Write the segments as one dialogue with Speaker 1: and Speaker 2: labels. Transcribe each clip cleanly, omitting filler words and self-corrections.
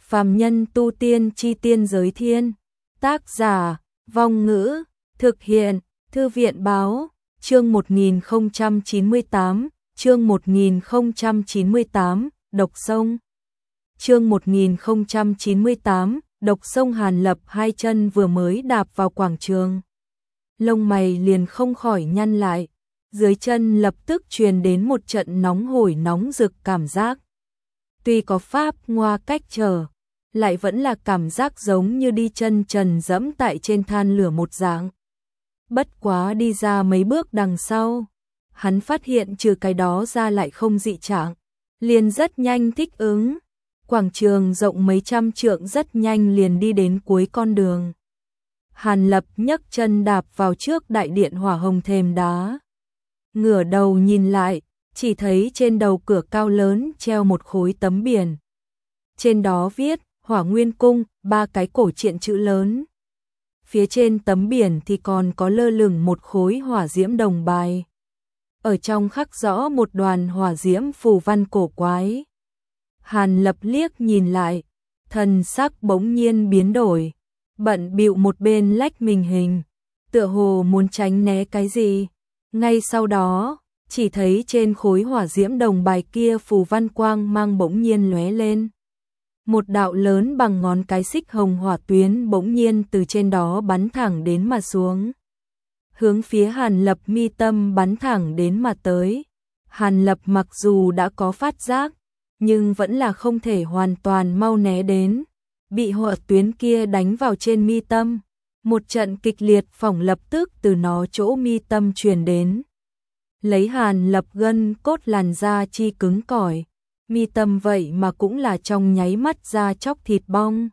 Speaker 1: Phàm nhân tu tiên chi tiên giới thiên. Tác giả, Vong Ngữ, thực hiện, Thư viện Báo, chương 1098, chương 1098, Độc Sông. Chương 1098, Độc Sông. Hàn Lập hai chân vừa mới đạp vào quảng trường, lông mày liền không khỏi nhăn lại, dưới chân lập tức truyền đến một trận nóng hổi nóng rực cảm giác. Tuy có pháp ngoa cách trở, lại vẫn là cảm giác giống như đi chân trần dẫm tại trên than lửa một dạng. Bất quá đi ra mấy bước đằng sau, hắn phát hiện trừ cái đó ra lại không dị trạng, liền rất nhanh thích ứng. Quảng trường rộng mấy trăm trượng rất nhanh liền đi đến cuối con đường. Hàn Lập nhấc chân đạp vào trước đại điện hỏa hồng thềm đá. Ngửa đầu nhìn lại, chỉ thấy trên đầu cửa cao lớn treo một khối tấm biển. Trên đó viết Hỏa Nguyên Cung, ba cái cổ truyện chữ lớn. Phía trên tấm biển thì còn có lơ lửng một khối hỏa diễm đồng bài. Ở trong khắc rõ một đoàn hỏa diễm phù văn cổ quái. Hàn Lập liếc nhìn lại, thần sắc bỗng nhiên biến đổi, bận bịu một bên lách mình hình, tựa hồ muốn tránh né cái gì. Ngay sau đó, chỉ thấy trên khối hỏa diễm đồng bài kia phù văn quang mang bỗng nhiên lóe lên. Một đạo lớn bằng ngón cái xích hồng hỏa tuyến bỗng nhiên từ trên đó bắn thẳng đến mà xuống, hướng phía Hàn Lập mi tâm bắn thẳng đến mà tới. Hàn Lập mặc dù đã có phát giác, nhưng vẫn là không thể hoàn toàn mau né đến, bị hỏa tuyến kia đánh vào trên mi tâm. Một trận kịch liệt phỏng lập tức từ nó chỗ mi tâm truyền đến, lấy Hàn Lập gân cốt làn da chi cứng cỏi, mi tâm vậy mà cũng là trong nháy mắt da chóc thịt bong,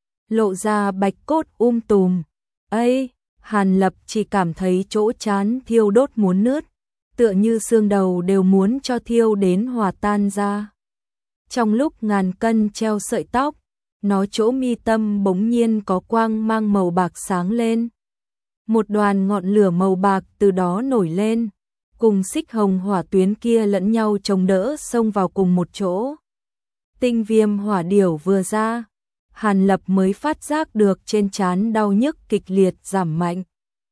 Speaker 1: lộ ra bạch cốt tùm. Ây, Hàn Lập chỉ cảm thấy chỗ trán thiêu đốt muốn nứt, tựa như xương đầu đều muốn cho thiêu đến hòa tan ra. Trong lúc ngàn cân treo sợi tóc, nó chỗ mi tâm bỗng nhiên có quang mang màu bạc sáng lên. Một đoàn ngọn lửa màu bạc từ đó nổi lên, cùng xích hồng hỏa tuyến kia lẫn nhau chống đỡ xông vào cùng một chỗ. Tinh viêm hỏa điểu vừa ra, Hàn Lập mới phát giác được trên trán đau nhức kịch liệt giảm mạnh.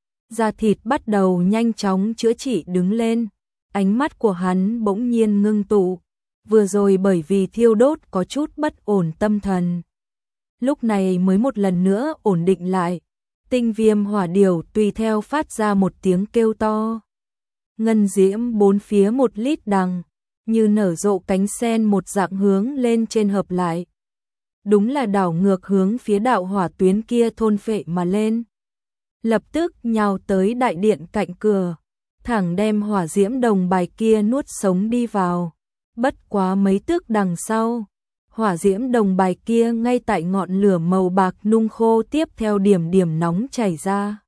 Speaker 1: Da thịt bắt đầu nhanh chóng chữa trị đứng lên, ánh mắt của hắn bỗng nhiên ngưng tụ. Vừa rồi bởi vì thiêu đốt có chút bất ổn tâm thần, lúc này mới một lần nữa ổn định lại. Tinh viêm hỏa điểu tùy theo phát ra một tiếng kêu to. Ngân diễm bốn phía một lít đằng, như nở rộ cánh sen một dạng hướng lên trên hợp lại. Đúng là đảo ngược hướng phía đạo hỏa tuyến kia thôn phệ mà lên. Lập tức nhào tới đại điện cạnh cửa, thẳng đem hỏa diễm đồng bài kia nuốt sống đi vào. Bất quá mấy tước đằng sau, hỏa diễm đồng bài kia ngay tại ngọn lửa màu bạc nung khô tiếp theo điểm điểm nóng chảy ra.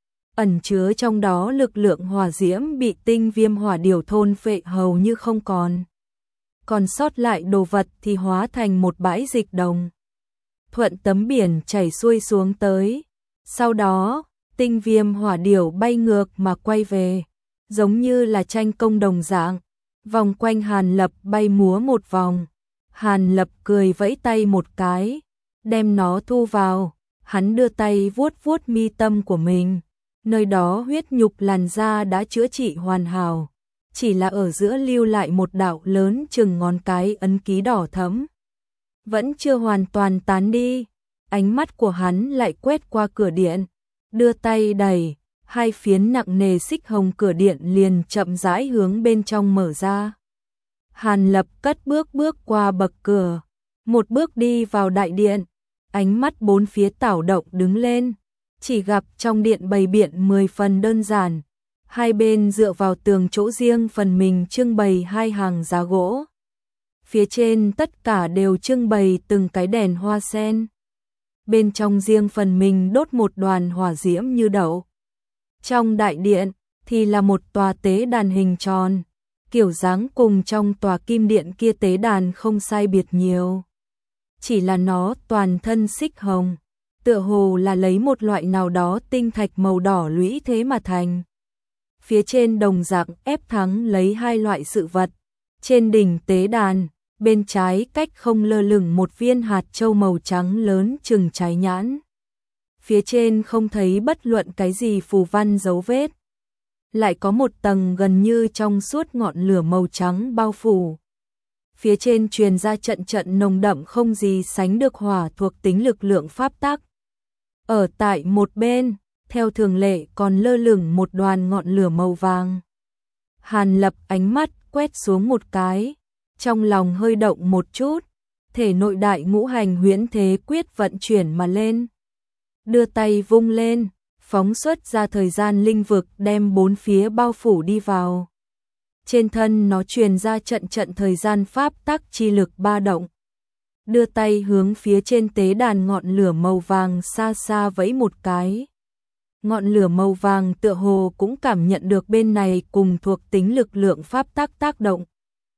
Speaker 1: Ẩn chứa trong đó lực lượng hỏa diễm bị tinh viêm hỏa điểu thôn phệ hầu như không còn. Còn sót lại đồ vật thì hóa thành một bãi dịch đồng, thuận tấm biển chảy xuôi xuống tới. Sau đó, tinh viêm hỏa điểu bay ngược mà quay về, giống như là tranh công đồng dạng, vòng quanh Hàn Lập bay múa một vòng. Hàn Lập cười vẫy tay một cái, đem nó thu vào. Hắn đưa tay vuốt vuốt mi tâm của mình, nơi đó huyết nhục làn da đã chữa trị hoàn hảo, chỉ là ở giữa lưu lại một đạo lớn chừng ngón cái ấn ký đỏ thẫm, vẫn chưa hoàn toàn tán đi. Ánh mắt của hắn lại quét qua cửa điện, đưa tay đẩy, hai phiến nặng nề xích hồng cửa điện liền chậm rãi hướng bên trong mở ra. Hàn Lập cất bước qua bậc cửa, một bước đi vào đại điện, ánh mắt bốn phía tảo động đứng lên, chỉ gặp trong điện bày biện 10 phần đơn giản, hai bên dựa vào tường chỗ riêng phần mình trưng bày hai hàng giá gỗ. Phía trên tất cả đều trưng bày từng cái đèn hoa sen, bên trong riêng phần mình đốt một đoàn hỏa diễm như đậu. Trong đại điện thì là một tòa tế đàn hình tròn, kiểu dáng cùng trong tòa kim điện kia tế đàn không sai biệt nhiều. Chỉ là nó toàn thân xích hồng, tựa hồ là lấy một loại nào đó tinh thạch màu đỏ lũy thế mà thành. Phía trên đồng dạng ép thắng lấy hai loại sự vật. Trên đỉnh tế đàn bên trái cách không lơ lửng một viên hạt châu màu trắng lớn chừng trái nhãn. Phía trên không thấy bất luận cái gì phù văn dấu vết. Lại có một tầng gần như trong suốt ngọn lửa màu trắng bao phủ. Phía trên truyền ra trận trận nồng đậm không gì sánh được hỏa thuộc tính lực lượng pháp tắc. Ở tại một bên, theo thường lệ còn lơ lửng một đoàn ngọn lửa màu vàng. Hàn Lập ánh mắt quét xuống một cái, trong lòng hơi động một chút, thể nội đại ngũ hành huyễn thế quyết vận chuyển mà lên. Đưa tay vung lên, phóng xuất ra thời gian linh vực đem bốn phía bao phủ đi vào. Trên thân nó truyền ra trận trận thời gian pháp tắc chi lực ba động. Đưa tay hướng phía trên tế đàn ngọn lửa màu vàng xa xa vẫy một cái. Ngọn lửa màu vàng tựa hồ cũng cảm nhận được bên này cùng thuộc tính lực lượng pháp tắc tác động.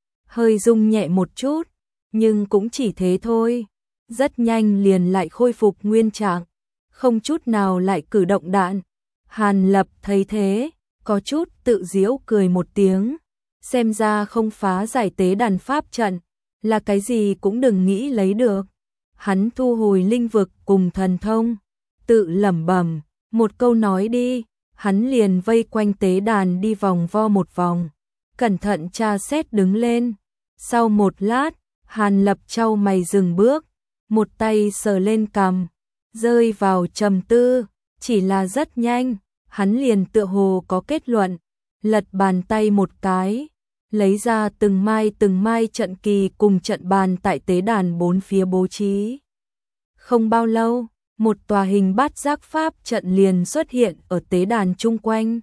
Speaker 1: Hơi rung nhẹ một chút, nhưng cũng chỉ thế thôi. Rất nhanh liền lại khôi phục nguyên trạng, không chút nào lại cử động đạn. Hàn Lập thấy thế, có chút tự giễu cười một tiếng. Xem ra không phá giải tế đàn pháp trận, là cái gì cũng đừng nghĩ lấy được. Hắn thu hồi linh vực cùng thần thông, tự lẩm bẩm, một câu nói đi, hắn liền vây quanh tế đàn đi vòng vo một vòng, cẩn thận tra xét đứng lên. Sau một lát, Hàn Lập chau mày dừng bước, một tay sờ lên cằm, rơi vào trầm tư, chỉ là rất nhanh, hắn liền tựa hồ có kết luận, lật bàn tay một cái, lấy ra từng mai trận kỳ cùng trận bàn tại tế đàn bốn phía bố trí. Không bao lâu, một tòa hình bát giác pháp trận liền xuất hiện ở tế đàn chung quanh.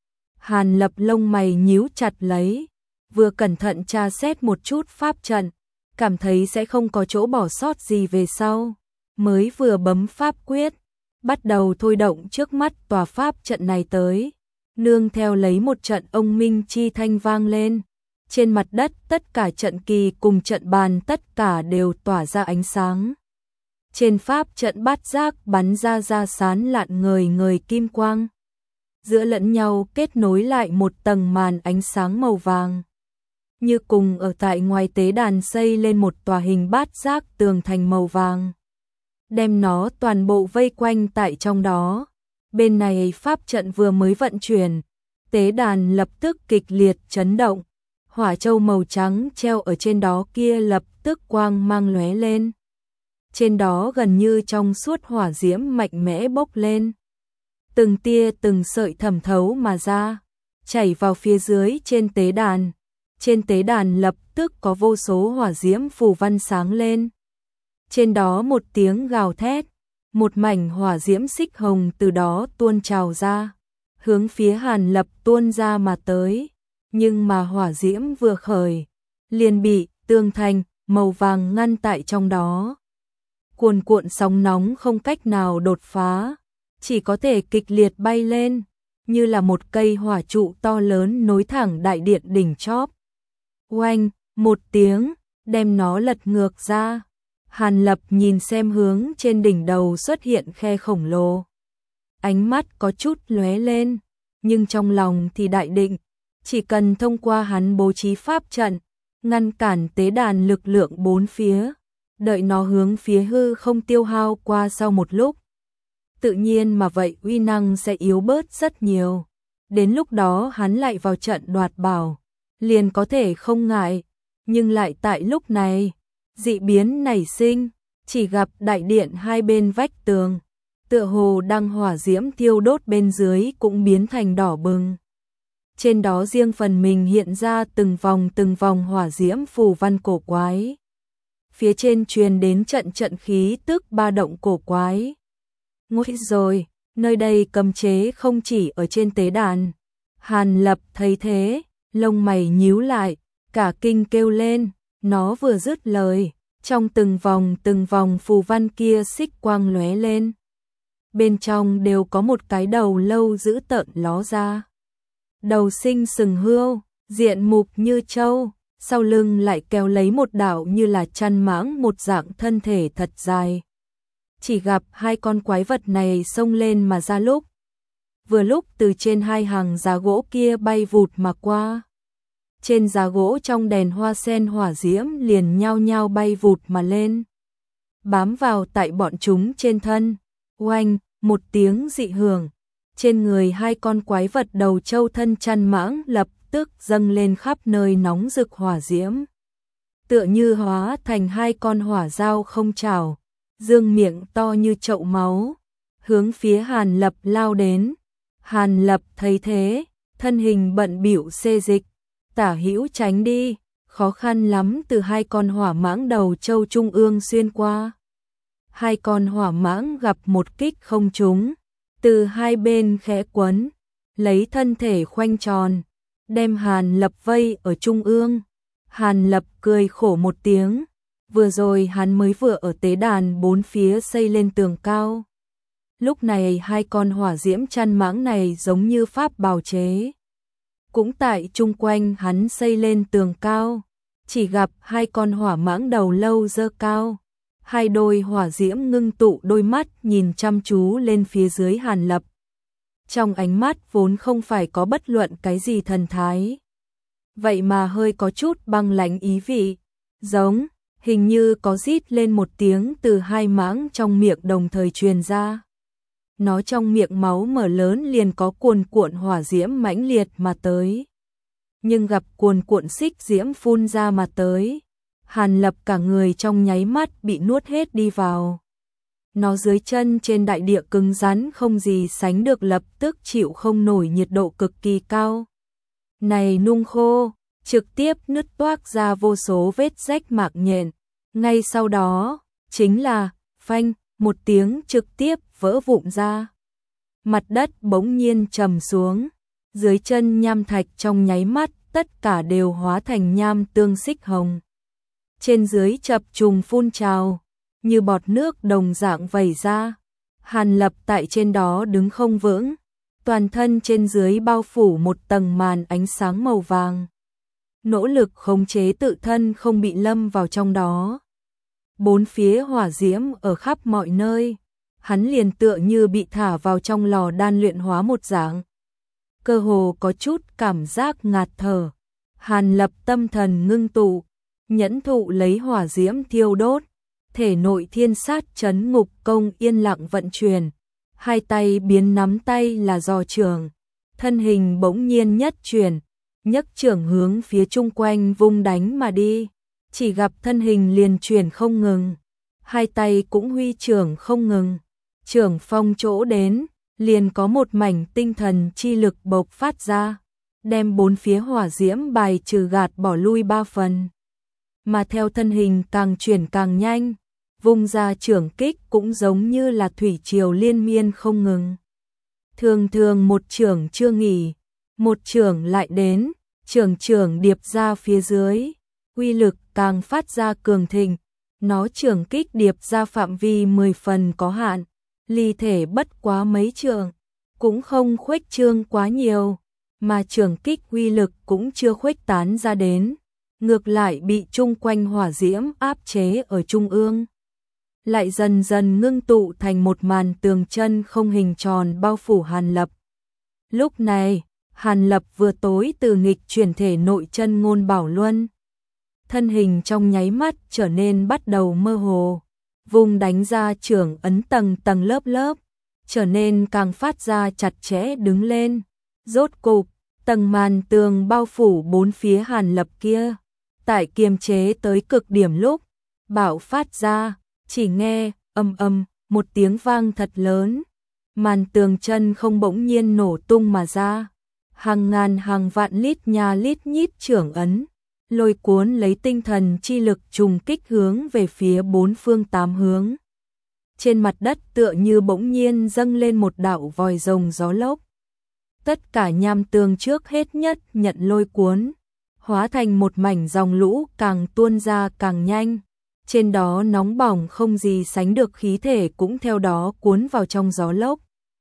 Speaker 1: Hàn Lập lông mày nhíu chặt lấy, vừa cẩn thận tra xét một chút pháp trận, cảm thấy sẽ không có chỗ bỏ sót gì về sau, mới vừa bấm pháp quyết, bắt đầu thôi động trước mắt tòa pháp trận này tới, nương theo lấy một trận ông minh chi thanh vang lên. Trên mặt đất tất cả trận kỳ cùng trận bàn tất cả đều tỏa ra ánh sáng. Trên pháp trận bát giác bắn ra sán lạn ngời kim quang. Giữa lẫn nhau kết nối lại một tầng màn ánh sáng màu vàng. Như cùng ở tại ngoài tế đàn xây lên một tòa hình bát giác tường thành màu vàng. Đem nó toàn bộ vây quanh tại trong đó. Bên này pháp trận vừa mới vận chuyển, tế đàn lập tức kịch liệt chấn động. Hỏa châu màu trắng treo ở trên đó kia lập tức quang mang lóe lên. Trên đó gần như trong suốt hỏa diễm mạnh mẽ bốc lên. Từng tia từng sợi thẩm thấu mà ra, chảy vào phía dưới trên tế đàn. Trên tế đàn lập tức có vô số hỏa diễm phù văn sáng lên. Trên đó một tiếng gào thét, một mảnh hỏa diễm xích hồng từ đó tuôn trào ra, hướng phía Hàn Lập tuôn ra mà tới. Nhưng mà hỏa diễm vừa khởi, liền bị tường thành màu vàng ngăn tại trong đó. Cuồn cuộn sóng nóng không cách nào đột phá, chỉ có thể kịch liệt bay lên, như là một cây hỏa trụ to lớn nối thẳng đại điện đỉnh chóp. Oanh, một tiếng, đem nó lật ngược ra. Hàn Lập nhìn xem hướng trên đỉnh đầu xuất hiện khe khổng lồ. Ánh mắt có chút lóe lên, nhưng trong lòng thì đại định. Chỉ cần thông qua hắn bố trí pháp trận, ngăn cản tế đàn lực lượng bốn phía, đợi nó hướng phía hư không tiêu hao qua sau một lúc. Tự nhiên mà vậy uy năng sẽ yếu bớt rất nhiều. Đến lúc đó hắn lại vào trận đoạt bảo, liền có thể không ngại. Nhưng lại tại lúc này, dị biến nảy sinh, chỉ gặp đại điện hai bên vách tường, tựa hồ đang hỏa diễm thiêu đốt bên dưới cũng biến thành đỏ bừng. Trên đó riêng phần mình hiện ra từng vòng hỏa diễm phù văn cổ quái. Phía trên truyền đến trận trận khí tức ba động cổ quái. Ngôi rồi, nơi đây cấm chế không chỉ ở trên tế đàn. Hàn Lập thấy thế, lông mày nhíu lại, cả kinh kêu lên, nó vừa dứt lời, trong từng vòng phù văn kia xích quang lóe lên. Bên trong đều có một cái đầu lâu dữ tợn ló ra. Đầu sinh sừng hươu, diện mục như trâu, sau lưng lại kéo lấy một đạo như là chăn mãng một dạng thân thể thật dài. Chỉ gặp hai con quái vật này xông lên mà ra vừa lúc từ trên hai hàng giá gỗ kia bay vụt mà qua. Trên giá gỗ trong đèn hoa sen hỏa diễm liền nhao nhao bay vụt mà lên, bám vào tại bọn chúng trên thân. Oanh, một tiếng dị hưởng, trên người hai con quái vật đầu trâu thân chăn mãng lập tức dâng lên khắp nơi nóng rực hỏa diễm. Tựa như hóa thành hai con hỏa dao không chảo, dương miệng to như chậu máu, hướng phía Hàn Lập lao đến. Hàn Lập thấy thế, thân hình bận bịu xê dịch, tả hữu tránh đi, khó khăn lắm từ hai con hỏa mãng đầu trâu trung ương xuyên qua. Hai con hỏa mãng gặp một kích không trúng, từ hai bên khẽ quấn, lấy thân thể khoanh tròn, đem Hàn Lập vây ở trung ương. Hàn Lập cười khổ một tiếng, vừa rồi hắn mới vừa ở tế đàn bốn phía xây lên tường cao. Lúc này hai con hỏa diễm chăn mãng này giống như pháp bào chế. Cũng tại chung quanh hắn xây lên tường cao, chỉ gặp hai con hỏa mãng đầu lâu dơ cao. Hai đôi hỏa diễm ngưng tụ đôi mắt nhìn chăm chú lên phía dưới Hàn Lập. Trong ánh mắt vốn không phải có bất luận cái gì thần thái, vậy mà hơi có chút băng lãnh ý vị, giống, hình như có rít lên một tiếng từ hai mãng trong miệng đồng thời truyền ra. Nó trong miệng máu mở lớn liền có cuồn cuộn hỏa diễm mãnh liệt mà tới. Nhưng gặp cuồn cuộn xích diễm phun ra mà tới, Hàn Lập cả người trong nháy mắt bị nuốt hết đi vào. Nó dưới chân trên đại địa cứng rắn không gì sánh được, lập tức chịu không nổi nhiệt độ cực kỳ cao. Này nung khô, trực tiếp nứt toác ra vô số vết rách mạc nhện. Ngay sau đó, chính là, phanh, một tiếng trực tiếp vỡ vụn ra. Mặt đất bỗng nhiên trầm xuống, dưới chân nham thạch trong nháy mắt tất cả đều hóa thành nham tương xích hồng. Trên dưới chập trùng phun trào, như bọt nước đồng dạng vẩy ra. Hàn Lập tại trên đó đứng không vững, toàn thân trên dưới bao phủ một tầng màn ánh sáng màu vàng. Nỗ lực khống chế tự thân không bị lâm vào trong đó. Bốn phía hỏa diễm ở khắp mọi nơi, hắn liền tựa như bị thả vào trong lò đan luyện hóa một dạng. Cơ hồ có chút cảm giác ngạt thở. Hàn Lập tâm thần ngưng tụ, nhẫn thụ lấy hỏa diễm thiêu đốt, thể nội thiên sát chấn ngục công yên lặng vận chuyển, hai tay biến nắm tay là giò trường, thân hình bỗng nhiên nhất chuyển, nhấc trưởng hướng phía chung quanh vung đánh mà đi, chỉ gặp thân hình liền chuyển không ngừng, hai tay cũng huy trưởng không ngừng, trưởng phong chỗ đến, liền có một mảnh tinh thần chi lực bộc phát ra, đem bốn phía hỏa diễm bài trừ gạt bỏ lui ba phần. Mà theo thân hình càng chuyển càng nhanh, vung ra trưởng kích cũng giống như là thủy triều liên miên không ngừng. Thường thường một trưởng chưa nghỉ, một trưởng lại đến, trưởng điệp ra phía dưới, uy lực càng phát ra cường thịnh, nó trưởng kích điệp ra phạm vi 10 phần có hạn, ly thể bất quá mấy trường, cũng không khuếch trương quá nhiều, mà trưởng kích uy lực cũng chưa khuếch tán ra đến, ngược lại bị chung quanh hỏa diễm áp chế ở trung ương. Lại dần dần ngưng tụ thành một màn tường chân không hình tròn bao phủ Hàn Lập. Lúc này, Hàn Lập vừa tối từ nghịch chuyển thể nội chân ngôn bảo luân. Thân hình trong nháy mắt trở nên bắt đầu mơ hồ, vùng đánh ra trưởng ấn tầng tầng lớp lớp, trở nên càng phát ra chặt chẽ đứng lên. Rốt cục, tầng màn tường bao phủ bốn phía Hàn Lập kia, tại kiềm chế tới cực điểm lúc, bạo phát ra, chỉ nghe, ầm một tiếng vang thật lớn, màn tường chân không bỗng nhiên nổ tung mà ra, hàng ngàn hàng vạn lít nha lít nhít trưởng ấn, lôi cuốn lấy tinh thần chi lực trùng kích hướng về phía bốn phương tám hướng. Trên mặt đất tựa như bỗng nhiên dâng lên một đạo vòi rồng gió lốc. Tất cả nham tường trước hết nhất nhận lôi cuốn, hóa thành một mảnh dòng lũ càng tuôn ra càng nhanh. Trên đó nóng bỏng không gì sánh được khí thể cũng theo đó cuốn vào trong gió lốc,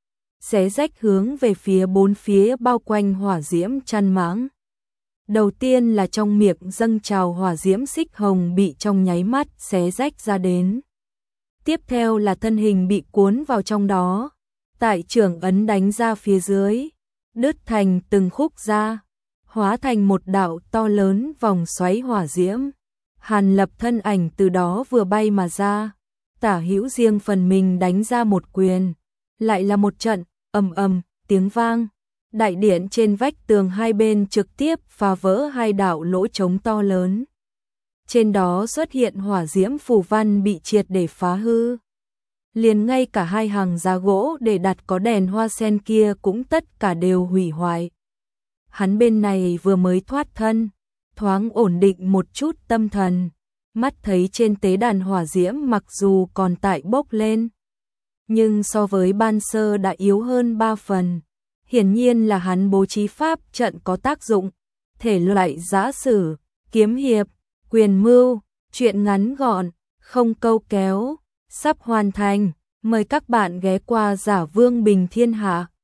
Speaker 1: xé rách hướng về phía bốn phía bao quanh hỏa diễm chăn mãng. Đầu tiên là trong miệng dâng trào hỏa diễm xích hồng bị trong nháy mắt xé rách ra đến. Tiếp theo là thân hình bị cuốn vào trong đó, tại trưởng ấn đánh ra phía dưới, đứt thành từng khúc ra. hóa thành một đạo to lớn vòng xoáy hỏa diễm. Hàn Lập thân ảnh từ đó vừa bay mà ra, tả hữu riêng phần mình đánh ra một quyền, lại là một trận, ầm ầm, tiếng vang. Đại điện trên vách tường hai bên trực tiếp phá vỡ hai đạo lỗ trống to lớn. Trên đó xuất hiện hỏa diễm phù văn bị triệt để phá hư. Liền ngay cả hai hàng giá gỗ để đặt có đèn hoa sen kia cũng tất cả đều hủy hoại. Hắn bên này vừa mới thoát thân, thoáng ổn định một chút tâm thần, mắt thấy trên tế đàn hỏa diễm mặc dù còn tại bốc lên, nhưng so với ban sơ đã yếu hơn 3 phần. Hiển nhiên là hắn bố trí pháp trận có tác dụng, thể loại giã sử, kiếm hiệp, quyền mưu, chuyện ngắn gọn, không câu kéo, sắp hoàn thành. Mời các bạn ghé qua Giả Vương Bình Thiên Hạ.